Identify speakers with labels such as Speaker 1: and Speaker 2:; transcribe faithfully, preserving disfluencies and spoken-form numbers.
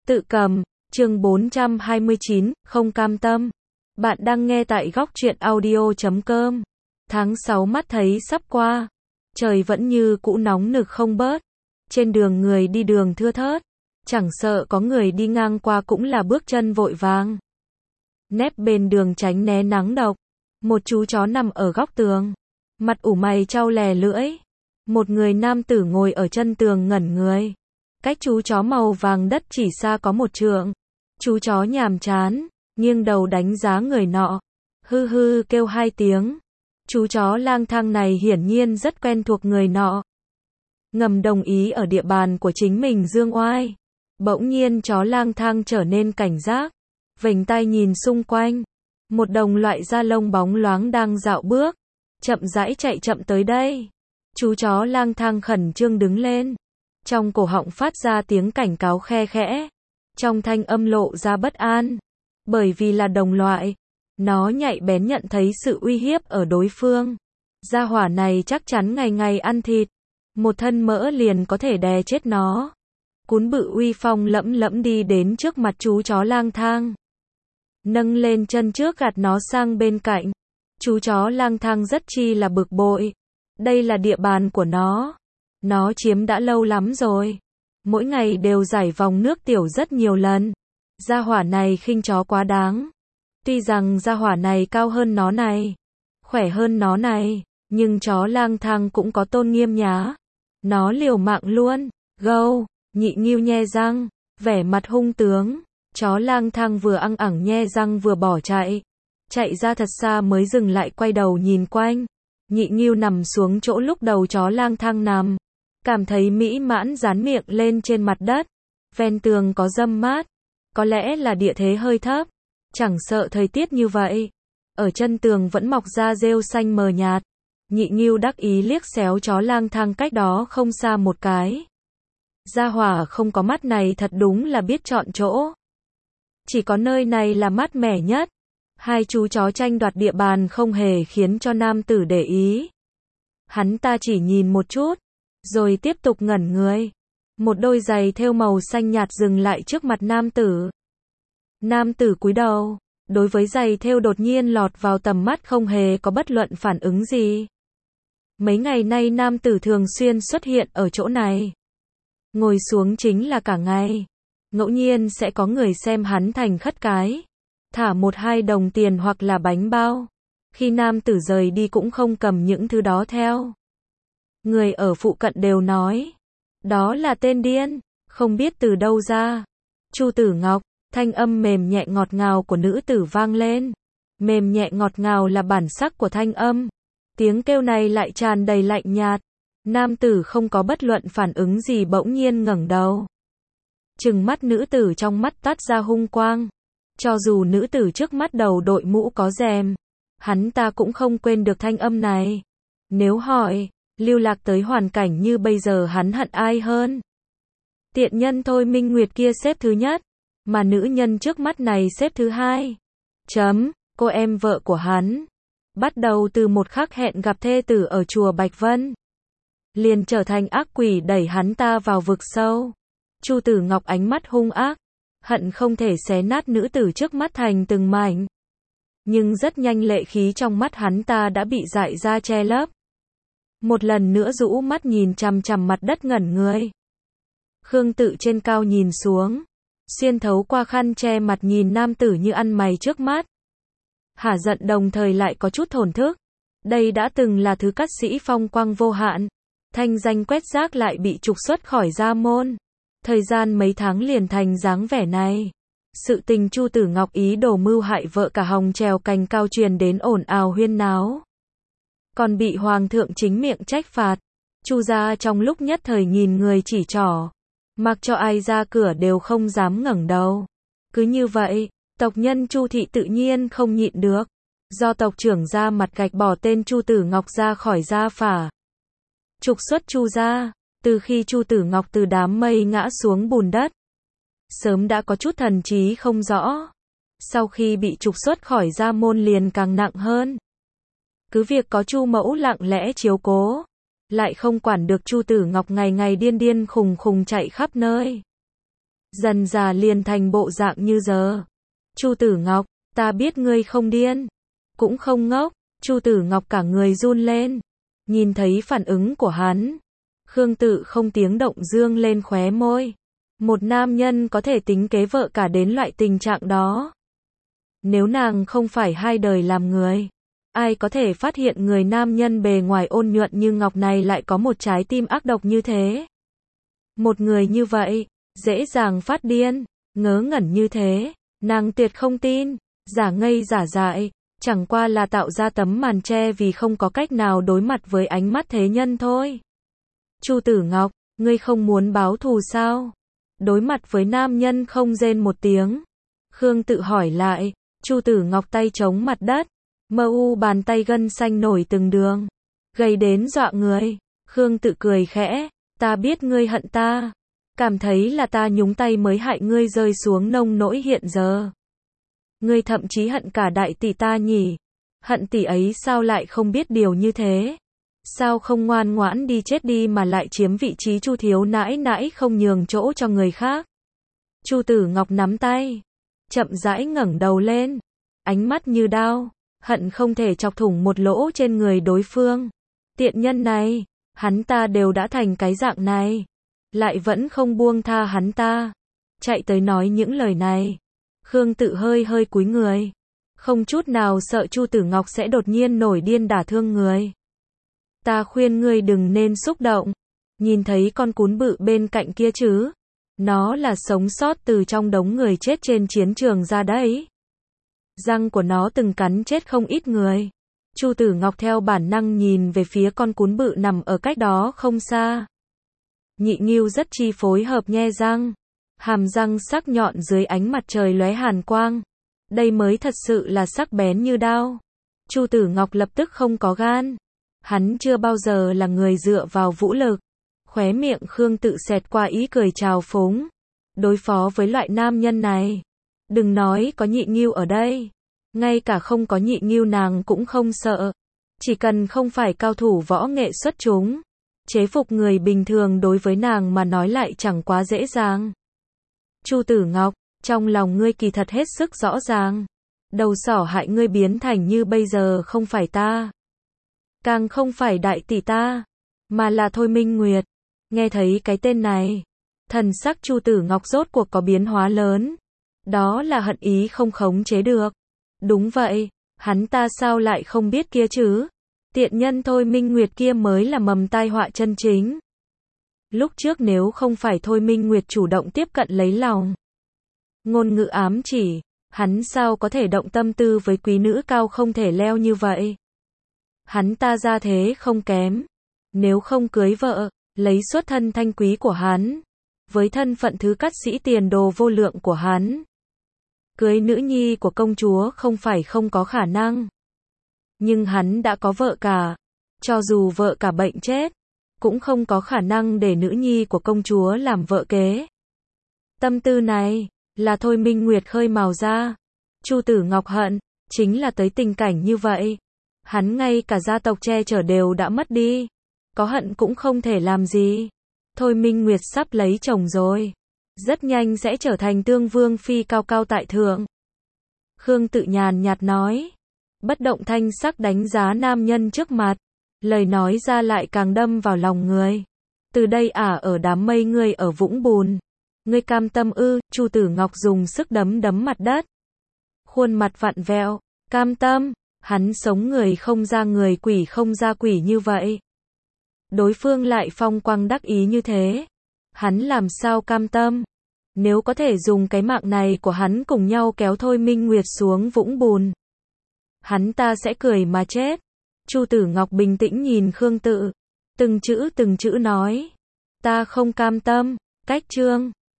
Speaker 1: Tự cầm, chương bốn trăm hai mươi chín, không cam tâm. Bạn đang nghe tại góc truyện audio chấm com. Tháng sáu mắt thấy sắp qua. Trời vẫn như cũ nóng nực không bớt. Trên đường người đi đường thưa thớt. Chẳng sợ có người đi ngang qua cũng là bước chân vội vàng. Nép bên đường tránh né nắng độc. Một chú chó nằm ở góc tường. Mặt ủ mày chau lè lưỡi. Một người nam tử ngồi ở chân tường ngẩn người. Cách chú chó màu vàng đất chỉ xa có một trượng. Chú chó nhàm chán, nghiêng đầu đánh giá người nọ. Hư hư kêu hai tiếng. Chú chó lang thang này hiển nhiên rất quen thuộc người nọ. Ngầm đồng ý ở địa bàn của chính mình dương oai. Bỗng nhiên chó lang thang trở nên cảnh giác. Vểnh tai nhìn xung quanh. Một đồng loại da lông bóng loáng đang dạo bước. Chậm rãi chạy chậm tới đây. Chú chó lang thang khẩn trương đứng lên. Trong cổ họng phát ra tiếng cảnh cáo khe khẽ. Trong thanh âm lộ ra bất an. Bởi vì là đồng loại. Nó nhạy bén nhận thấy sự uy hiếp ở đối phương. Gia hỏa này chắc chắn ngày ngày ăn thịt. Một thân mỡ liền có thể đè chết nó. Cún bự uy phong lẫm lẫm đi đến trước mặt chú chó lang thang. Nâng lên chân trước gạt nó sang bên cạnh. Chú chó lang thang rất chi là bực bội. Đây là địa bàn của nó. Nó chiếm đã lâu lắm rồi. Mỗi ngày đều giải vòng nước tiểu rất nhiều lần. Gia hỏa này khinh chó quá đáng. Tuy rằng gia hỏa này cao hơn nó này, khỏe hơn nó này, nhưng chó lang thang cũng có tôn nghiêm nhá. Nó liều mạng luôn. Gâu, Nhị Nghiêu nhe răng, vẻ mặt hung tướng. Chó lang thang vừa ăng ẳng nhe răng vừa bỏ chạy. Chạy ra thật xa mới dừng lại quay đầu nhìn quanh. Nhị Nghiêu nằm xuống chỗ lúc đầu chó lang thang nằm. Cảm thấy mỹ mãn dán miệng lên trên mặt đất. Ven tường có râm mát. Có lẽ là địa thế hơi thấp. Chẳng sợ thời tiết như vậy. Ở chân tường vẫn mọc ra rêu xanh mờ nhạt. Nhị Nghiêu đắc ý liếc xéo chó lang thang cách đó không xa một cái. Gia hỏa không có mắt này thật đúng là biết chọn chỗ. Chỉ có nơi này là mát mẻ nhất. Hai chú chó tranh đoạt địa bàn không hề khiến cho nam tử để ý. Hắn ta chỉ nhìn một chút. Rồi tiếp tục ngẩn người. Một đôi giày thêu màu xanh nhạt dừng lại trước mặt nam tử. Nam tử cúi đầu. Đối với giày thêu đột nhiên lọt vào tầm mắt không hề có bất luận phản ứng gì. Mấy ngày nay nam tử thường xuyên xuất hiện ở chỗ này. Ngồi xuống chính là cả ngày. Ngẫu nhiên sẽ có người xem hắn thành khất cái. Thả một hai đồng tiền hoặc là bánh bao. Khi nam tử rời đi cũng không cầm những thứ đó theo. Người ở phụ cận đều nói. Đó là tên điên. Không biết từ đâu ra. Chu Tử Ngọc. Thanh âm mềm nhẹ ngọt ngào của nữ tử vang lên. Mềm nhẹ ngọt ngào là bản sắc của thanh âm. Tiếng kêu này lại tràn đầy lạnh nhạt. Nam tử không có bất luận phản ứng gì bỗng nhiên ngẩng đầu. Trừng mắt nữ tử trong mắt toát ra hung quang. Cho dù nữ tử trước mắt đầu đội mũ có rèm. Hắn ta cũng không quên được thanh âm này. Nếu hỏi, lưu lạc tới hoàn cảnh như bây giờ hắn hận ai hơn? Tiện nhân Thôi Minh Nguyệt kia xếp thứ nhất. Mà nữ nhân trước mắt này xếp thứ hai. Chấm, cô em vợ của hắn. Bắt đầu từ một khắc hẹn gặp thê tử ở chùa Bạch Vân. Liền trở thành ác quỷ đẩy hắn ta vào vực sâu. Chu Tử Ngọc ánh mắt hung ác. Hận không thể xé nát nữ tử trước mắt thành từng mảnh. Nhưng rất nhanh lệ khí trong mắt hắn ta đã bị dại ra che lấp. Một lần nữa rũ mắt nhìn chằm chằm mặt đất ngẩn người. Khương Tự trên cao nhìn xuống. Xuyên thấu qua khăn che mặt nhìn nam tử như ăn mày trước mắt. Hả giận đồng thời lại có chút thổn thức. Đây đã từng là thứ cát sĩ phong quang vô hạn. Thanh danh quét rác lại bị trục xuất khỏi gia môn. Thời gian mấy tháng liền thành dáng vẻ này. Sự tình Chu Tử Ngọc ý đồ mưu hại vợ cả hòng trèo cành cao truyền đến ồn ào huyên náo. Còn bị hoàng thượng chính miệng trách phạt. Chu gia trong lúc nhất thời nhìn người chỉ trỏ. Mặc cho ai ra cửa đều không dám ngẩng đầu. Cứ như vậy, tộc nhân Chu thị tự nhiên không nhịn được. Do tộc trưởng ra mặt gạch bỏ tên Chu Tử Ngọc ra khỏi gia phả. Trục xuất Chu gia. Từ khi Chu Tử Ngọc từ đám mây ngã xuống bùn đất. Sớm đã có chút thần trí không rõ. Sau khi bị trục xuất khỏi gia môn liền càng nặng hơn. Cứ việc có Chu mẫu lặng lẽ chiếu cố. Lại không quản được Chu Tử Ngọc ngày ngày điên điên khùng khùng chạy khắp nơi. dần dà liền thành bộ dạng như giờ. Chu Tử Ngọc, ta biết ngươi không điên, cũng không ngốc. Chu Tử Ngọc cả người run lên, nhìn thấy phản ứng của hắn. Khương Tự không tiếng động dương lên khóe môi. Một nam nhân có thể tính kế vợ cả đến loại tình trạng đó. Nếu nàng không phải hai đời làm người, ai có thể phát hiện người nam nhân bề ngoài ôn nhuận như ngọc này lại có một trái tim ác độc như thế. Một người như vậy, dễ dàng phát điên, ngớ ngẩn như thế, nàng tuyệt không tin, giả ngây giả dại, chẳng qua là tạo ra tấm màn che vì không có cách nào đối mặt với ánh mắt thế nhân thôi. Chu Tử Ngọc, ngươi không muốn báo thù sao? Đối mặt với nam nhân không rên một tiếng. Khương Tự hỏi lại. Chu Tử Ngọc tay chống mặt đất, mờ u bàn tay gân xanh nổi từng đường, gầy đến dọa người. Khương Tự cười khẽ, ta biết ngươi hận ta, cảm thấy là ta nhúng tay mới hại ngươi rơi xuống nông nỗi hiện giờ. Ngươi thậm chí hận cả đại tỷ ta nhỉ? Hận tỷ ấy sao lại không biết điều như thế? Sao không ngoan ngoãn đi chết đi mà lại chiếm vị trí Chu thiếu nãi nãi không nhường chỗ cho người khác? Chu Tử Ngọc nắm tay, chậm rãi ngẩng đầu lên, ánh mắt như đao, hận không thể chọc thủng một lỗ trên người đối phương. Tiện nhân này, hắn ta đều đã thành cái dạng này, lại vẫn không buông tha hắn ta. Chạy tới nói những lời này. Khương Tự hơi hơi cúi người, không chút nào sợ Chu Tử Ngọc sẽ đột nhiên nổi điên đả thương người. Ta khuyên ngươi đừng nên xúc động, nhìn thấy con cún bự bên cạnh kia chứ? Nó là sống sót từ trong đống người chết trên chiến trường ra đấy. Răng của nó từng cắn chết không ít người. Chu Tử Ngọc theo bản năng nhìn về phía con cún bự nằm ở cách đó không xa. Nhị Ngưu rất chi phối hợp nhe răng, hàm răng sắc nhọn dưới ánh mặt trời lóe hàn quang. Đây mới thật sự là sắc bén như đao. Chu Tử Ngọc lập tức không có gan. Hắn chưa bao giờ là người dựa vào vũ lực. Khóe miệng Khương Tự xẹt qua ý cười trào phúng. Đối phó với loại nam nhân này, đừng nói có Nhị Ngưu ở đây, ngay cả không có Nhị Ngưu nàng cũng không sợ. Chỉ cần không phải cao thủ võ nghệ xuất chúng, chế phục người bình thường đối với nàng mà nói lại chẳng quá dễ dàng. Chu Tử Ngọc, trong lòng ngươi kỳ thật hết sức rõ ràng. Đầu sỏ hại ngươi biến thành như bây giờ không phải ta, càng không phải đại tỷ ta, mà là Thôi Minh Nguyệt. Nghe thấy cái tên này, thần sắc Chu Tử Ngọc rốt cuộc có biến hóa lớn. Đó là hận ý không khống chế được. Đúng vậy, hắn ta sao lại không biết kia chứ? Tiện nhân Thôi Minh Nguyệt kia mới là mầm tai họa chân chính. Lúc trước nếu không phải Thôi Minh Nguyệt chủ động tiếp cận lấy lòng, ngôn ngữ ám chỉ, hắn sao có thể động tâm tư với quý nữ cao không thể leo như vậy? Hắn ta ra thế không kém, nếu không cưới vợ, lấy xuất thân thanh quý của hắn, với thân phận thứ cát sĩ tiền đồ vô lượng của hắn, cưới nữ nhi của công chúa không phải không có khả năng. Nhưng hắn đã có vợ cả, cho dù vợ cả bệnh chết, cũng không có khả năng để nữ nhi của công chúa làm vợ kế. Tâm tư này, là Thôi Minh Nguyệt khơi mào ra. Chu Tử Ngọc hận, chính là tới tình cảnh như vậy. Hắn ngay cả gia tộc che chở đều đã mất đi. Có hận cũng không thể làm gì. Thôi Minh Nguyệt sắp lấy chồng rồi. Rất nhanh sẽ trở thành tương vương phi cao cao tại thượng. Khương Tự nhàn nhạt nói. Bất động thanh sắc đánh giá nam nhân trước mặt. Lời nói ra lại càng đâm vào lòng người. Từ đây ả ở đám mây ngươi ở vũng bùn. Ngươi cam tâm ư? Chu Tử Ngọc dùng sức đấm đấm mặt đất. Khuôn mặt vặn vẹo. Cam tâm? Hắn sống người không ra người, quỷ không ra quỷ như vậy. Đối phương lại phong quang đắc ý như thế. Hắn làm sao cam tâm? Nếu có thể dùng cái mạng này của hắn cùng nhau kéo Thôi Minh Nguyệt xuống vũng bùn, hắn ta sẽ cười mà chết. Chu Tử Ngọc bình tĩnh nhìn Khương Tự, từng chữ từng chữ nói. Ta không cam tâm. Cách chương